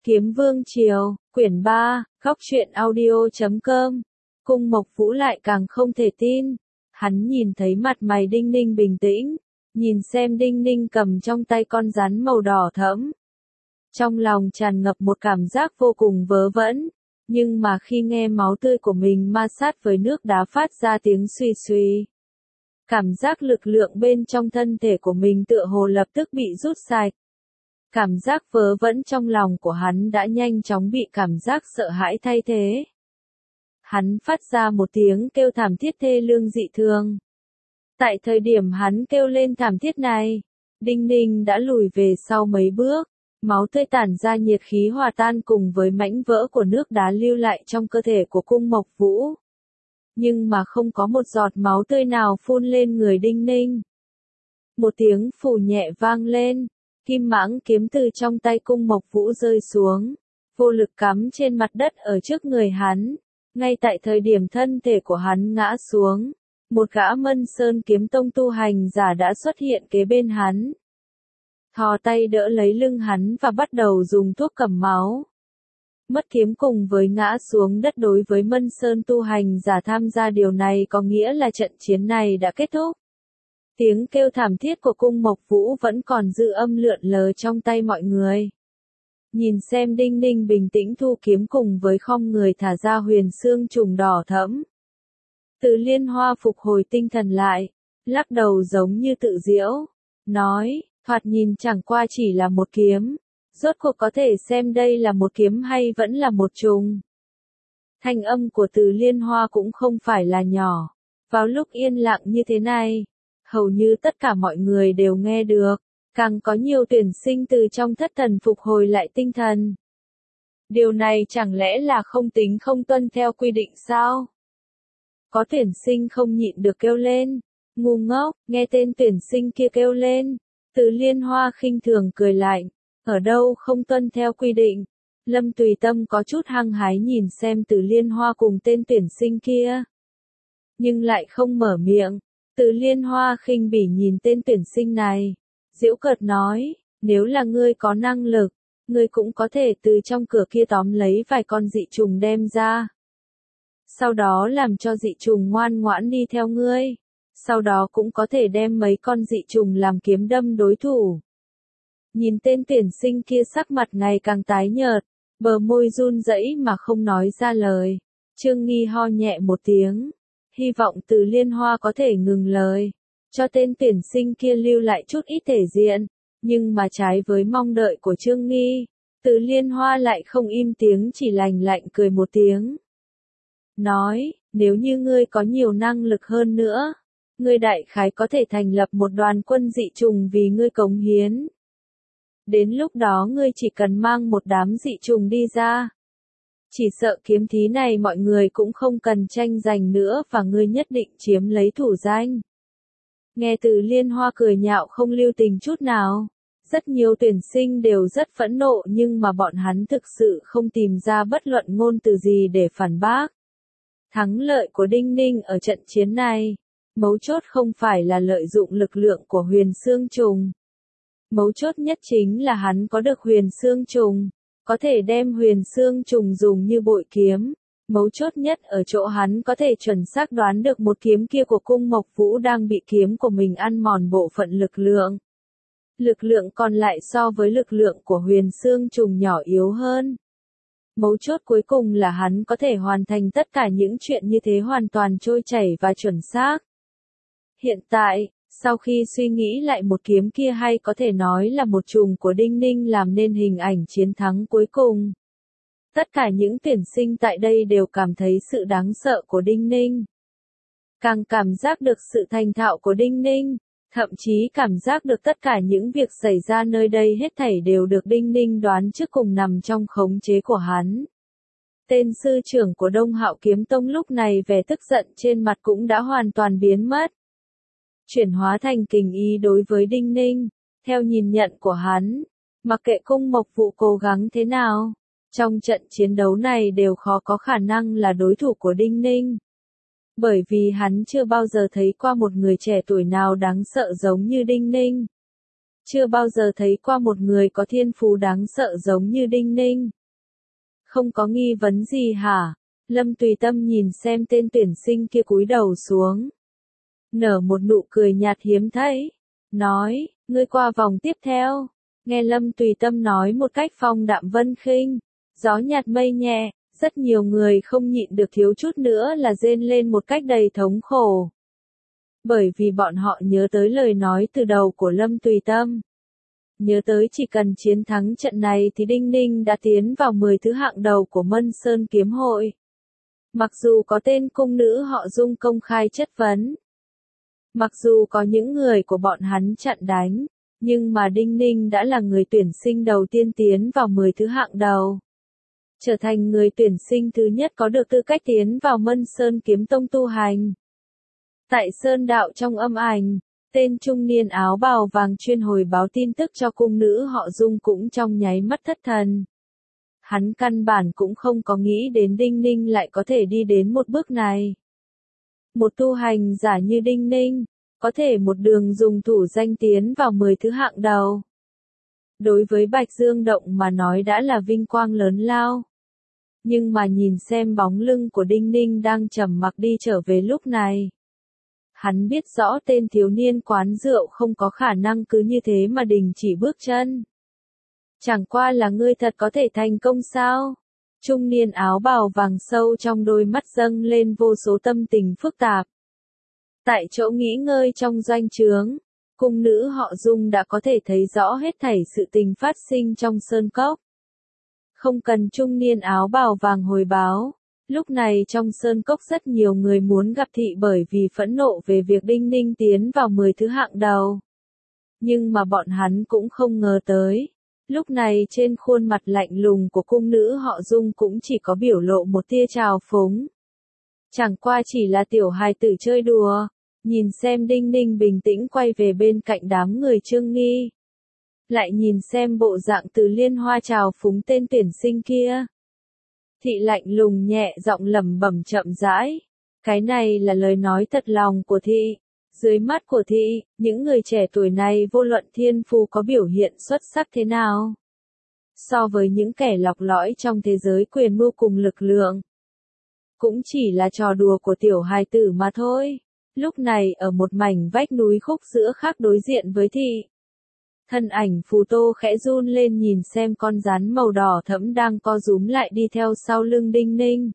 Kiếm Vương Triều, quyển 3, góc truyện audio.com. Cung Mộc Vũ lại càng không thể tin. Hắn nhìn thấy mặt mày Đinh Ninh bình tĩnh, nhìn xem Đinh Ninh cầm trong tay con rắn màu đỏ thẫm. Trong lòng tràn ngập một cảm giác vô cùng vớ vẩn, nhưng mà khi nghe máu tươi của mình ma sát với nước đá phát ra tiếng suy suy. Cảm giác lực lượng bên trong thân thể của mình tựa hồ lập tức bị rút sạch. Cảm giác vớ vẩn trong lòng của hắn đã nhanh chóng bị cảm giác sợ hãi thay thế. Hắn phát ra một tiếng kêu thảm thiết thê lương dị thường. Tại thời điểm hắn kêu lên thảm thiết này, Đinh Ninh đã lùi về sau mấy bước, máu tươi tản ra nhiệt khí hòa tan cùng với mảnh vỡ của nước đá lưu lại trong cơ thể của Cung Mộc Vũ. Nhưng mà không có một giọt máu tươi nào phun lên người Đinh Ninh. Một tiếng phù nhẹ vang lên, kim mãng kiếm từ trong tay Cung Mộc Vũ rơi xuống, vô lực cắm trên mặt đất ở trước người hắn. Ngay tại thời điểm thân thể của hắn ngã xuống, một gã Mân Sơn kiếm tông tu hành giả đã xuất hiện kế bên hắn. Thò tay đỡ lấy lưng hắn và bắt đầu dùng thuốc cầm máu. Mất kiếm cùng với ngã xuống đất đối với Mân Sơn tu hành giả tham gia điều này có nghĩa là trận chiến này đã kết thúc. Tiếng kêu thảm thiết của Cung Mộc Vũ vẫn còn dư âm lượn lờ trong tay mọi người. Nhìn xem Đinh Ninh bình tĩnh thu kiếm cùng với khom người thả ra huyền xương trùng đỏ thẫm. Từ Liên Hoa phục hồi tinh thần lại, lắc đầu giống như tự giễu, nói, thoạt nhìn chẳng qua chỉ là một kiếm, rốt cuộc có thể xem đây là một kiếm hay vẫn là một trùng. Thanh âm của Từ Liên Hoa cũng không phải là nhỏ, vào lúc yên lặng như thế này, hầu như tất cả mọi người đều nghe được. Càng có nhiều tuyển sinh từ trong thất thần phục hồi lại tinh thần. Điều này chẳng lẽ là không tính không tuân theo quy định sao? Có tuyển sinh không nhịn được kêu lên. Ngu ngốc, nghe tên tuyển sinh kia kêu lên. Từ Liên Hoa khinh thường cười lạnh. Ở đâu không tuân theo quy định? Lâm Tùy Tâm có chút hăng hái nhìn xem Từ Liên Hoa cùng tên tuyển sinh kia. Nhưng lại không mở miệng. Từ Liên Hoa khinh bỉ nhìn tên tuyển sinh này. Giễu cợt nói, nếu là ngươi có năng lực, ngươi cũng có thể từ trong cửa kia tóm lấy vài con dị trùng đem ra. Sau đó làm cho dị trùng ngoan ngoãn đi theo ngươi. Sau đó cũng có thể đem mấy con dị trùng làm kiếm đâm đối thủ. Nhìn tên tuyển sinh kia sắc mặt ngày càng tái nhợt, bờ môi run rẩy mà không nói ra lời. Trương Nghi ho nhẹ một tiếng, hy vọng Từ Liên Hoa có thể ngừng lời. Cho tên tuyển sinh kia lưu lại chút ít thể diện, nhưng mà trái với mong đợi của Trương Nghi, Từ Liên Hoa lại không im tiếng chỉ lạnh lạnh cười một tiếng. Nói, nếu như ngươi có nhiều năng lực hơn nữa, ngươi đại khái có thể thành lập một đoàn quân dị trùng vì ngươi cống hiến. Đến lúc đó ngươi chỉ cần mang một đám dị trùng đi ra. Chỉ sợ kiếm thí này mọi người cũng không cần tranh giành nữa và ngươi nhất định chiếm lấy thủ danh. Nghe Từ Liên Hoa cười nhạo không lưu tình chút nào. Rất nhiều tuyển sinh đều rất phẫn nộ nhưng mà bọn hắn thực sự không tìm ra bất luận ngôn từ gì để phản bác. Thắng lợi của Đinh Ninh ở trận chiến này, mấu chốt không phải là lợi dụng lực lượng của huyền xương trùng. Mấu chốt nhất chính là hắn có được huyền xương trùng, có thể đem huyền xương trùng dùng như bội kiếm. Mấu chốt nhất ở chỗ hắn có thể chuẩn xác đoán được một kiếm kia của Cung Mộc Vũ đang bị kiếm của mình ăn mòn bộ phận lực lượng. Lực lượng còn lại so với lực lượng của huyền xương trùng nhỏ yếu hơn. Mấu chốt cuối cùng là hắn có thể hoàn thành tất cả những chuyện như thế hoàn toàn trôi chảy và chuẩn xác. Hiện tại, sau khi suy nghĩ lại một kiếm kia hay có thể nói là một trùng của Đinh Ninh làm nên hình ảnh chiến thắng cuối cùng. Tất cả những tuyển sinh tại đây đều cảm thấy sự đáng sợ của Đinh Ninh. Càng cảm giác được sự thành thạo của Đinh Ninh, thậm chí cảm giác được tất cả những việc xảy ra nơi đây hết thảy đều được Đinh Ninh đoán trước cùng nằm trong khống chế của hắn. Tên sư trưởng của Đông Hạo Kiếm Tông lúc này vẻ tức giận trên mặt cũng đã hoàn toàn biến mất. Chuyển hóa thành kình ý đối với Đinh Ninh, theo nhìn nhận của hắn, mặc kệ Cung Mộc Vũ cố gắng thế nào. Trong trận chiến đấu này đều khó có khả năng là đối thủ của Đinh Ninh. Bởi vì hắn chưa bao giờ thấy qua một người trẻ tuổi nào đáng sợ giống như Đinh Ninh. Chưa bao giờ thấy qua một người có thiên phú đáng sợ giống như Đinh Ninh. Không có nghi vấn gì hả? Lâm Tùy Tâm nhìn xem tên tuyển sinh kia cúi đầu xuống. Nở một nụ cười nhạt hiếm thấy. Nói, ngươi qua vòng tiếp theo. Nghe Lâm Tùy Tâm nói một cách phong đạm vân khinh. Gió nhạt mây nhẹ, rất nhiều người không nhịn được thiếu chút nữa là rên lên một cách đầy thống khổ. Bởi vì bọn họ nhớ tới lời nói từ đầu của Lâm Tùy Tâm. Nhớ tới chỉ cần chiến thắng trận này thì Đinh Ninh đã tiến vào 10 thứ hạng đầu của Mân Sơn Kiếm Hội. Mặc dù có tên cung nữ họ Dung công khai chất vấn. Mặc dù có những người của bọn hắn chặn đánh. Nhưng mà Đinh Ninh đã là người tuyển sinh đầu tiên tiến vào 10 thứ hạng đầu. Trở thành người tuyển sinh thứ nhất có được tư cách tiến vào Mân Sơn Kiếm Tông tu hành. Tại Sơn Đạo trong âm ảnh, tên trung niên áo bào vàng chuyên hồi báo tin tức cho cung nữ họ Dung cũng trong nháy mắt thất thần. Hắn căn bản cũng không có nghĩ đến Đinh Ninh lại có thể đi đến một bước này. Một tu hành giả như Đinh Ninh, có thể một đường dùng thủ danh tiến vào 10 thứ hạng đầu. Đối với Bạch Dương Động mà nói đã là vinh quang lớn lao. Nhưng mà nhìn xem bóng lưng của Đinh Ninh đang trầm mặc đi trở về lúc này. Hắn biết rõ tên thiếu niên quán rượu không có khả năng cứ như thế mà đình chỉ bước chân. Chẳng qua là ngươi thật có thể thành công sao? Trung niên áo bào vàng sâu trong đôi mắt dâng lên vô số tâm tình phức tạp. Tại chỗ nghỉ ngơi trong doanh trướng, cung nữ họ Dung đã có thể thấy rõ hết thảy sự tình phát sinh trong sơn cốc. Không cần trung niên áo bào vàng hồi báo. Lúc này trong sơn cốc rất nhiều người muốn gặp thị bởi vì phẫn nộ về việc Đinh Ninh tiến vào 10 thứ hạng đầu. Nhưng mà bọn hắn cũng không ngờ tới. Lúc này trên khuôn mặt lạnh lùng của cung nữ họ Dung cũng chỉ có biểu lộ một tia trào phúng. Chẳng qua chỉ là tiểu hài tử chơi đùa. Nhìn xem Đinh Ninh bình tĩnh quay về bên cạnh đám người Trương Nghi. Lại nhìn xem bộ dạng từ liên hoa trào phúng tên tuyển sinh kia. Thị lạnh lùng nhẹ giọng lẩm bẩm chậm rãi. Cái này là lời nói thật lòng của thị. Dưới mắt của thị, những người trẻ tuổi này vô luận thiên phú có biểu hiện xuất sắc thế nào. So với những kẻ lọc lõi trong thế giới quyền mưu cùng lực lượng. Cũng chỉ là trò đùa của tiểu hài tử mà thôi. Lúc này ở một mảnh vách núi khúc giữa khác đối diện với thị. Thân ảnh Phù Tô khẽ run lên nhìn xem con rắn màu đỏ thẫm đang co rúm lại đi theo sau lưng Đinh Ninh.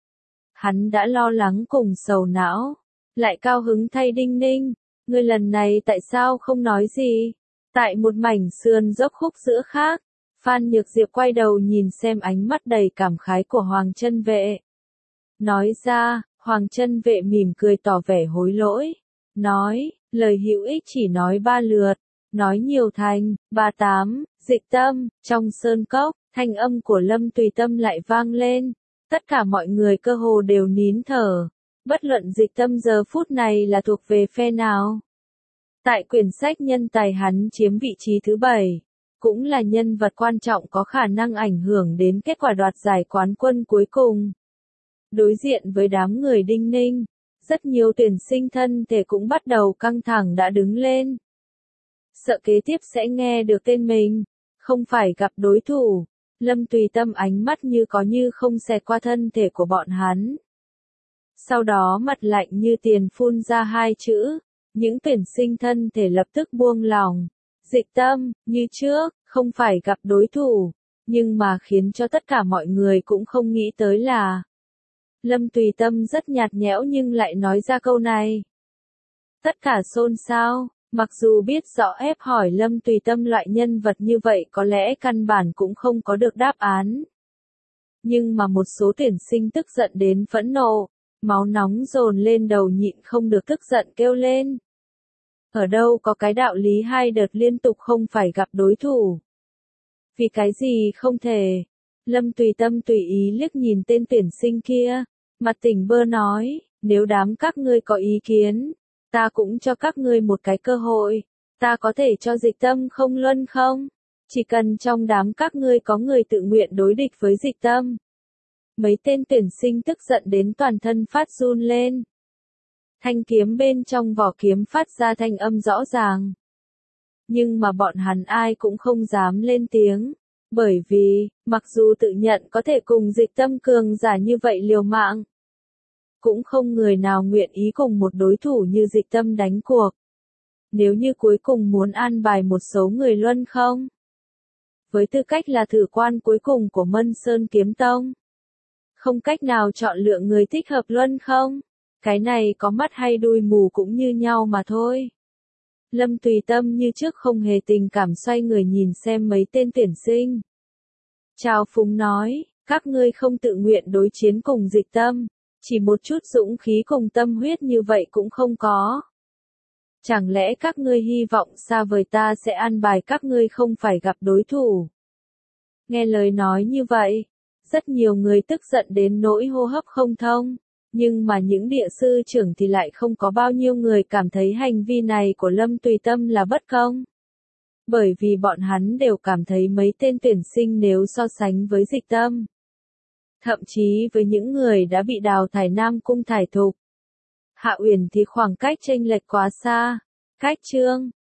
Hắn đã lo lắng cùng sầu não. Lại cao hứng thay Đinh Ninh. Ngươi lần này tại sao không nói gì? Tại một mảnh sườn dốc khúc giữa khác. Phan Nhược Diệp quay đầu nhìn xem ánh mắt đầy cảm khái của Hoàng Chân Vệ. Nói ra, Hoàng Chân Vệ mỉm cười tỏ vẻ hối lỗi. Nói, lời hữu ích chỉ nói 3 lượt. Nói nhiều thành, 38, dịch tâm, trong sơn cốc, thanh âm của Lâm Tùy Tâm lại vang lên. Tất cả mọi người cơ hồ đều nín thở. Bất luận dịch tâm giờ phút này là thuộc về phe nào. Tại quyển sách nhân tài hắn chiếm vị trí thứ 7. Cũng là nhân vật quan trọng có khả năng ảnh hưởng đến kết quả đoạt giải quán quân cuối cùng. Đối diện với đám người Đinh Ninh, rất nhiều tuyển sinh thân thể cũng bắt đầu căng thẳng đã đứng lên. Sợ kế tiếp sẽ nghe được tên mình, không phải gặp đối thủ. Lâm Tùy Tâm ánh mắt như có như không xẹt qua thân thể của bọn hắn. Sau đó mặt lạnh như tiền phun ra 2 chữ, những tuyển sinh thân thể lập tức buông lòng. Dịch tâm, như trước, không phải gặp đối thủ, nhưng mà khiến cho tất cả mọi người cũng không nghĩ tới là Lâm Tùy Tâm rất nhạt nhẽo nhưng lại nói ra câu này. Tất cả xôn xao, mặc dù biết rõ ép hỏi Lâm Tùy Tâm loại nhân vật như vậy có lẽ căn bản cũng không có được đáp án. Nhưng mà một số tuyển sinh tức giận đến phẫn nộ, máu nóng dồn lên đầu nhịn không được tức giận kêu lên. Ở đâu có cái đạo lý 2 đợt liên tục không phải gặp đối thủ. Vì cái gì không thể. Lâm Tùy Tâm tùy ý liếc nhìn tên tuyển sinh kia, mặt tỉnh bơ nói, nếu đám các ngươi có ý kiến, ta cũng cho các ngươi một cái cơ hội, ta có thể cho dịch tâm không luân không? Chỉ cần trong đám các ngươi có người tự nguyện đối địch với dịch tâm. Mấy tên tuyển sinh tức giận đến toàn thân phát run lên. Thanh kiếm bên trong vỏ kiếm phát ra thanh âm rõ ràng. Nhưng mà bọn hắn ai cũng không dám lên tiếng. Bởi vì, mặc dù tự nhận có thể cùng Dịch Tâm cường giả như vậy liều mạng, cũng không người nào nguyện ý cùng một đối thủ như Dịch Tâm đánh cuộc. Nếu như cuối cùng muốn an bài một số người luân không? Với tư cách là thử quan cuối cùng của Mân Sơn Kiếm Tông, không cách nào chọn lựa người thích hợp luân không? Cái này có mắt hay đuôi mù cũng như nhau mà thôi. Lâm Tùy Tâm như trước không hề tình cảm xoay người nhìn xem mấy tên tuyển sinh. Trào phúng nói, các ngươi không tự nguyện đối chiến cùng Dịch Tâm, chỉ một chút dũng khí cùng tâm huyết như vậy cũng không có. Chẳng lẽ các ngươi hy vọng xa vời ta sẽ an bài các ngươi không phải gặp đối thủ? Nghe lời nói như vậy, rất nhiều người tức giận đến nỗi hô hấp không thông, nhưng mà những địa sư trưởng thì lại không có bao nhiêu người cảm thấy hành vi này của Lâm Tùy Tâm là bất công. Bởi vì bọn hắn đều cảm thấy mấy tên tuyển sinh nếu so sánh với Dịch Tâm, thậm chí với những người đã bị đào thải Nam Cung thải thục, Hạ Uyển thì khoảng cách chênh lệch quá xa. Cách chương